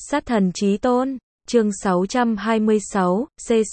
Sát thần chí tôn, chương 626,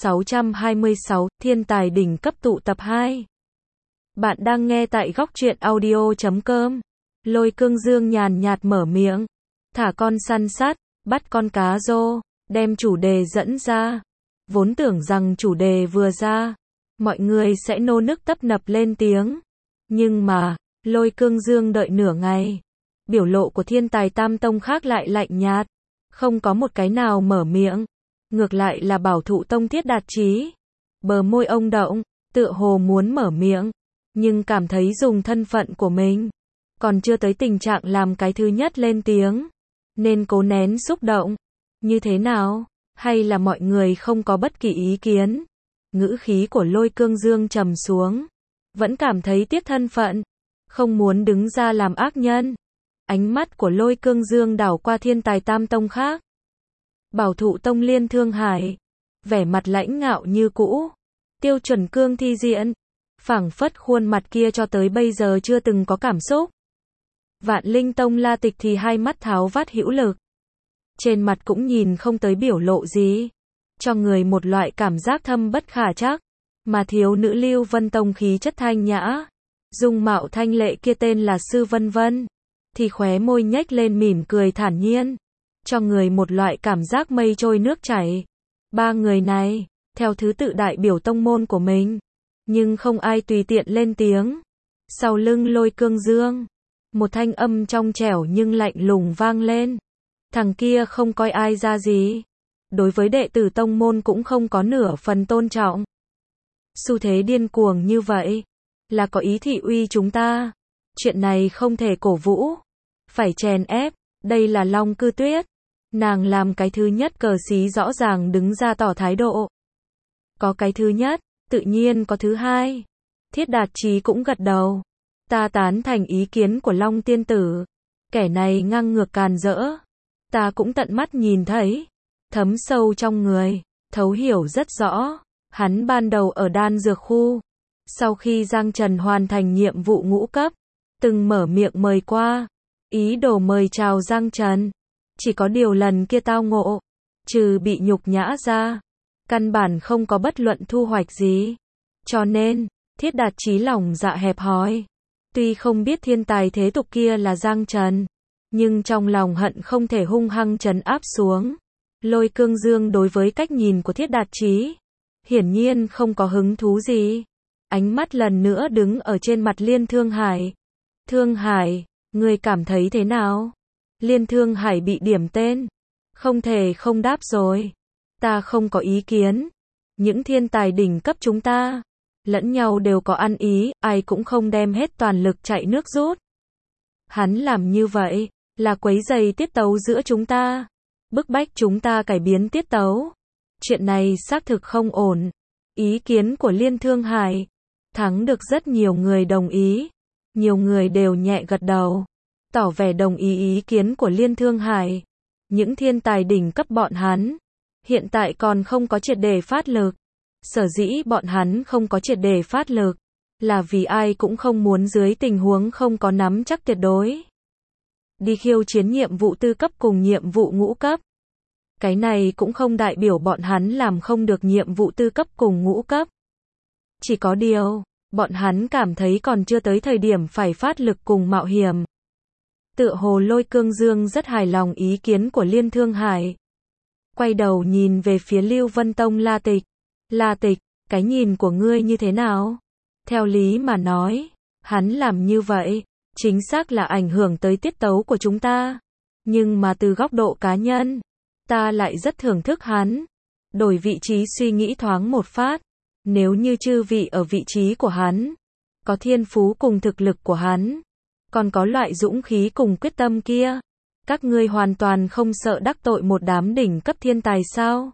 C626, thiên tài đỉnh cấp tụ tập 2. Bạn đang nghe tại góc truyện audio.com. Lôi Cương Dương nhàn nhạt mở miệng. Thả con săn sát, bắt con cá rô, đem chủ đề dẫn ra. Vốn tưởng rằng chủ đề vừa ra, mọi người sẽ nô nức tấp nập lên tiếng. Nhưng mà, Lôi Cương Dương đợi nửa ngày. Biểu lộ của thiên tài tam tông khác lại lạnh nhạt. Không có một cái nào mở miệng. Ngược lại là Bảo Thụ Tông Thiết Đạt Chí. Bờ môi ông động, tựa hồ muốn mở miệng. Nhưng cảm thấy dùng thân phận của mình. Còn chưa tới tình trạng làm cái thứ nhất lên tiếng. Nên cố nén xúc động. Như thế nào? Hay là mọi người không có bất kỳ ý kiến? Ngữ khí của Lôi Cương Dương trầm xuống. Vẫn cảm thấy tiếc thân phận. Không muốn đứng ra làm ác nhân. Ánh mắt của Lôi Cương Dương đảo qua thiên tài tam tông khác. Bảo Thụ Tông Liên Thương Hải. Vẻ mặt lãnh ngạo như cũ. Tiêu Chuẩn Cương thi diễn. Phảng phất khuôn mặt kia cho tới bây giờ chưa từng có cảm xúc. Vạn Linh Tông La Tịch thì hai mắt tháo vát hữu lực. Trên mặt cũng nhìn không tới biểu lộ gì. Cho người một loại cảm giác thâm bất khả trắc. Mà thiếu nữ Lưu Vân Tông khí chất thanh nhã. Dung mạo thanh lệ kia tên là Sư Vân Vân. Thì khóe môi nhếch lên mỉm cười thản nhiên. Cho người một loại cảm giác mây trôi nước chảy. Ba người này, theo thứ tự đại biểu tông môn của mình. Nhưng không ai tùy tiện lên tiếng. Sau lưng Lôi Cương Dương. Một thanh âm trong trẻo nhưng lạnh lùng vang lên. Thằng kia không coi ai ra gì. Đối với đệ tử tông môn cũng không có nửa phần tôn trọng. Xu thế điên cuồng như vậy. Là có ý thị uy chúng ta. Chuyện này không thể cổ vũ. Phải chèn ép. Đây là Long Cư Tuyết. Nàng làm cái thứ nhất cờ xí rõ ràng đứng ra tỏ thái độ. Có cái thứ nhất, tự nhiên có thứ hai. Thiết Đạt Chí cũng gật đầu. Ta tán thành ý kiến của Long tiên tử. Kẻ này ngang ngược càn rỡ. Ta cũng tận mắt nhìn thấy. Thấm sâu trong người. Thấu hiểu rất rõ. Hắn ban đầu ở đan dược khu. Sau khi Giang Trần hoàn thành nhiệm vụ ngũ cấp. Từng mở miệng mời qua. Ý đồ mời chào Giang Trần. Chỉ có điều lần kia tao ngộ. Trừ bị nhục nhã ra. Căn bản không có bất luận thu hoạch gì. Cho nên, Thiết Đạt Chí lòng dạ hẹp hòi. Tuy không biết thiên tài thế tục kia là Giang Trần. Nhưng trong lòng hận không thể hung hăng trấn áp xuống. Lôi Cương Dương đối với cách nhìn của Thiết Đạt Chí. Hiển nhiên không có hứng thú gì. Ánh mắt lần nữa đứng ở trên mặt Liên Thương Hải. Thương Hải, người cảm thấy thế nào? Liên Thương Hải bị điểm tên. Không thể không đáp rồi. Ta không có ý kiến. Những thiên tài đỉnh cấp chúng ta. Lẫn nhau đều có ăn ý, ai cũng không đem hết toàn lực chạy nước rút. Hắn làm như vậy, là quấy rầy tiết tấu giữa chúng ta. Bức bách chúng ta cải biến tiết tấu. Chuyện này xác thực không ổn. Ý kiến của Liên Thương Hải. Thắng được rất nhiều người đồng ý. Nhiều người đều nhẹ gật đầu. Tỏ vẻ đồng ý kiến của Liên Thương Hải. Những thiên tài đỉnh cấp bọn hắn. Hiện tại còn không có triệt để phát lực. Sở dĩ bọn hắn không có triệt để phát lực. Là vì ai cũng không muốn dưới tình huống không có nắm chắc tuyệt đối. Đi khiêu chiến nhiệm vụ tư cấp cùng nhiệm vụ ngũ cấp. Cái này cũng không đại biểu bọn hắn làm không được nhiệm vụ tư cấp cùng ngũ cấp. Chỉ có điều, bọn hắn cảm thấy còn chưa tới thời điểm phải phát lực cùng mạo hiểm. Tựa hồ Lôi Cương Dương rất hài lòng ý kiến của Liên Thương Hải. Quay đầu nhìn về phía Lưu Vân Tông La Tịch. La Tịch, cái nhìn của ngươi như thế nào? Theo lý mà nói, hắn làm như vậy, chính xác là ảnh hưởng tới tiết tấu của chúng ta. Nhưng mà từ góc độ cá nhân, ta lại rất thưởng thức hắn. Đổi vị trí suy nghĩ thoáng một phát. Nếu như chư vị ở vị trí của hắn, có thiên phú cùng thực lực của hắn, còn có loại dũng khí cùng quyết tâm kia, các ngươi hoàn toàn không sợ đắc tội một đám đỉnh cấp thiên tài sao?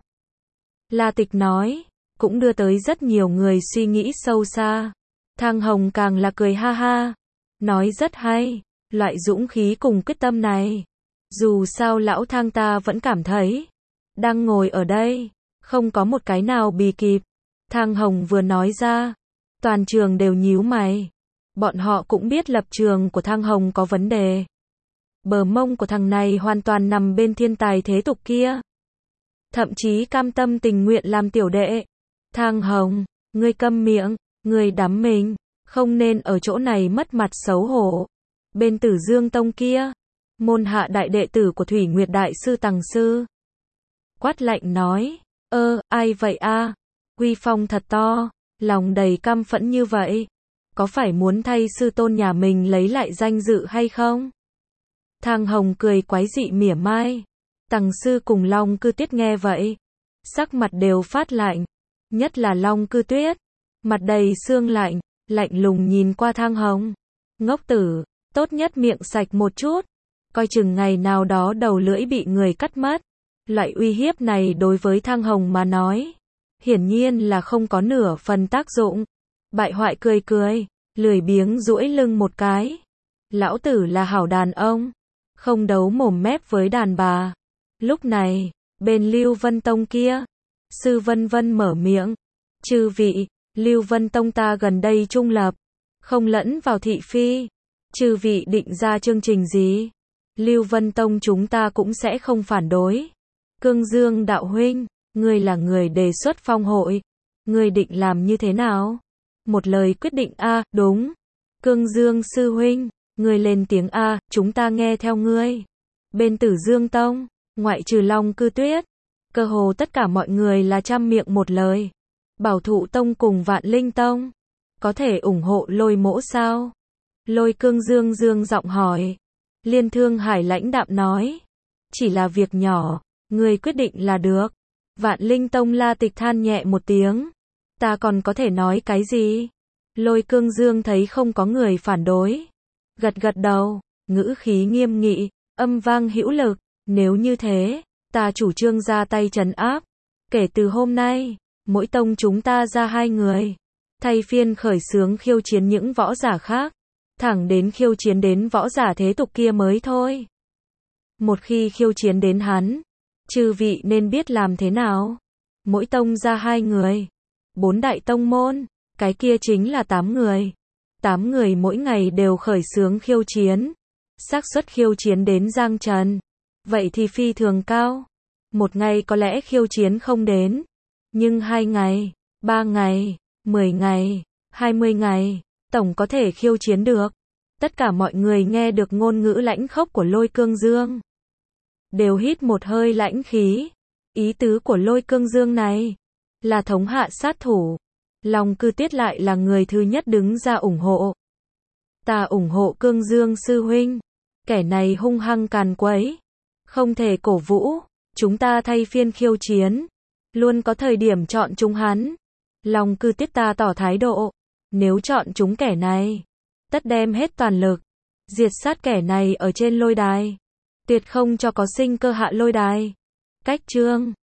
La Tịch nói, cũng đưa tới rất nhiều người suy nghĩ sâu xa. Thang Hồng càng là cười ha ha, nói rất hay, loại dũng khí cùng quyết tâm này. Dù sao lão Thang ta vẫn cảm thấy, đang ngồi ở đây, không có một cái nào bì kịp. Thang Hồng vừa nói ra, toàn trường đều nhíu mày. Bọn họ cũng biết lập trường của Thang Hồng có vấn đề. bờ mông của thằng này hoàn toàn nằm bên thiên tài thế tục kia. Thậm chí cam tâm tình nguyện làm tiểu đệ. Thang Hồng, ngươi câm miệng, ngươi đắm mình, không nên ở chỗ này mất mặt xấu hổ. Bên Tử Dương Tông kia, môn hạ đại đệ tử của Thủy Nguyệt Đại Sư Tằng Sư quát lạnh nói, ai vậy a? Uy phong thật to, lòng đầy căm phẫn như vậy, có phải muốn thay sư tôn nhà mình lấy lại danh dự hay không? Thang Hồng cười quái dị mỉa mai. Tằng Sư cùng Long Cư Tuyết nghe vậy, sắc mặt đều phát lạnh, nhất là Long Cư Tuyết, mặt đầy sương lạnh, lạnh lùng nhìn qua Thang Hồng. Ngốc tử, tốt nhất miệng sạch một chút, coi chừng ngày nào đó đầu lưỡi bị người cắt mất. Loại uy hiếp này đối với Thang Hồng mà nói, hiển nhiên là không có nửa phần tác dụng. Bại hoại cười cười, lười biếng duỗi lưng một cái. Lão tử là hảo đàn ông, không đấu mồm mép với đàn bà. Lúc này, bên Lưu Vân Tông kia, Sư Vân Vân mở miệng. Chư vị, Lưu Vân Tông ta gần đây trung lập, không lẫn vào thị phi. Chư vị định ra chương trình gì? Lưu Vân Tông chúng ta cũng sẽ không phản đối. Cương Dương đạo huynh, ngươi là người đề xuất phong hội, ngươi định làm như thế nào? Một lời quyết định a, đúng. Cương Dương sư huynh, ngươi lên tiếng a, chúng ta nghe theo ngươi. Bên Tử Dương Tông, ngoại trừ Long Cư Tuyết, cơ hồ tất cả mọi người là trăm miệng một lời. Bảo Thụ Tông cùng Vạn Linh Tông, có thể ủng hộ Lôi Mỗ sao? Lôi Cương Dương dương giọng hỏi. Liên Thương Hải lãnh đạm nói, chỉ là việc nhỏ, ngươi quyết định là được. Vạn Linh Tông La Tịch than nhẹ một tiếng, ta còn có thể nói cái gì? Lôi Cương Dương thấy không có người phản đối, gật gật đầu, ngữ khí nghiêm nghị, âm vang hữu lực. Nếu như thế, ta chủ trương ra tay trấn áp. Kể từ hôm nay, mỗi tông chúng ta ra 2 người, thay phiên khởi xướng khiêu chiến những võ giả khác, thẳng đến khiêu chiến đến võ giả thế tục kia mới thôi. Một khi khiêu chiến đến hắn, chư vị nên biết làm thế nào. Mỗi tông ra 2 người, 4 đại tông môn, cái kia chính là 8 người. 8 người mỗi ngày đều khởi xướng khiêu chiến. Xác suất khiêu chiến đến giang trần, vậy thì phi thường cao. Một ngày có lẽ khiêu chiến không đến, nhưng 2 ngày, 3 ngày, 10 ngày, 20 ngày, tổng có thể khiêu chiến được. Tất cả mọi người nghe được ngôn ngữ lãnh khốc của Lôi Cương Dương, đều hít một hơi lãnh khí. Ý tứ của Lôi Cương Dương này là thống hạ sát thủ. Long Cư Tuyết lại là người thứ nhất đứng ra ủng hộ. Ta ủng hộ Cương Dương sư huynh, kẻ này hung hăng càn quấy, không thể cổ vũ. Chúng ta thay phiên khiêu chiến, luôn có thời điểm chọn chúng hắn. Long Cư Tuyết ta tỏ thái độ, nếu chọn chúng kẻ này, tất đem hết toàn lực, diệt sát kẻ này ở trên lôi đài, tuyệt không cho có sinh cơ hạ lôi đài. Cách chương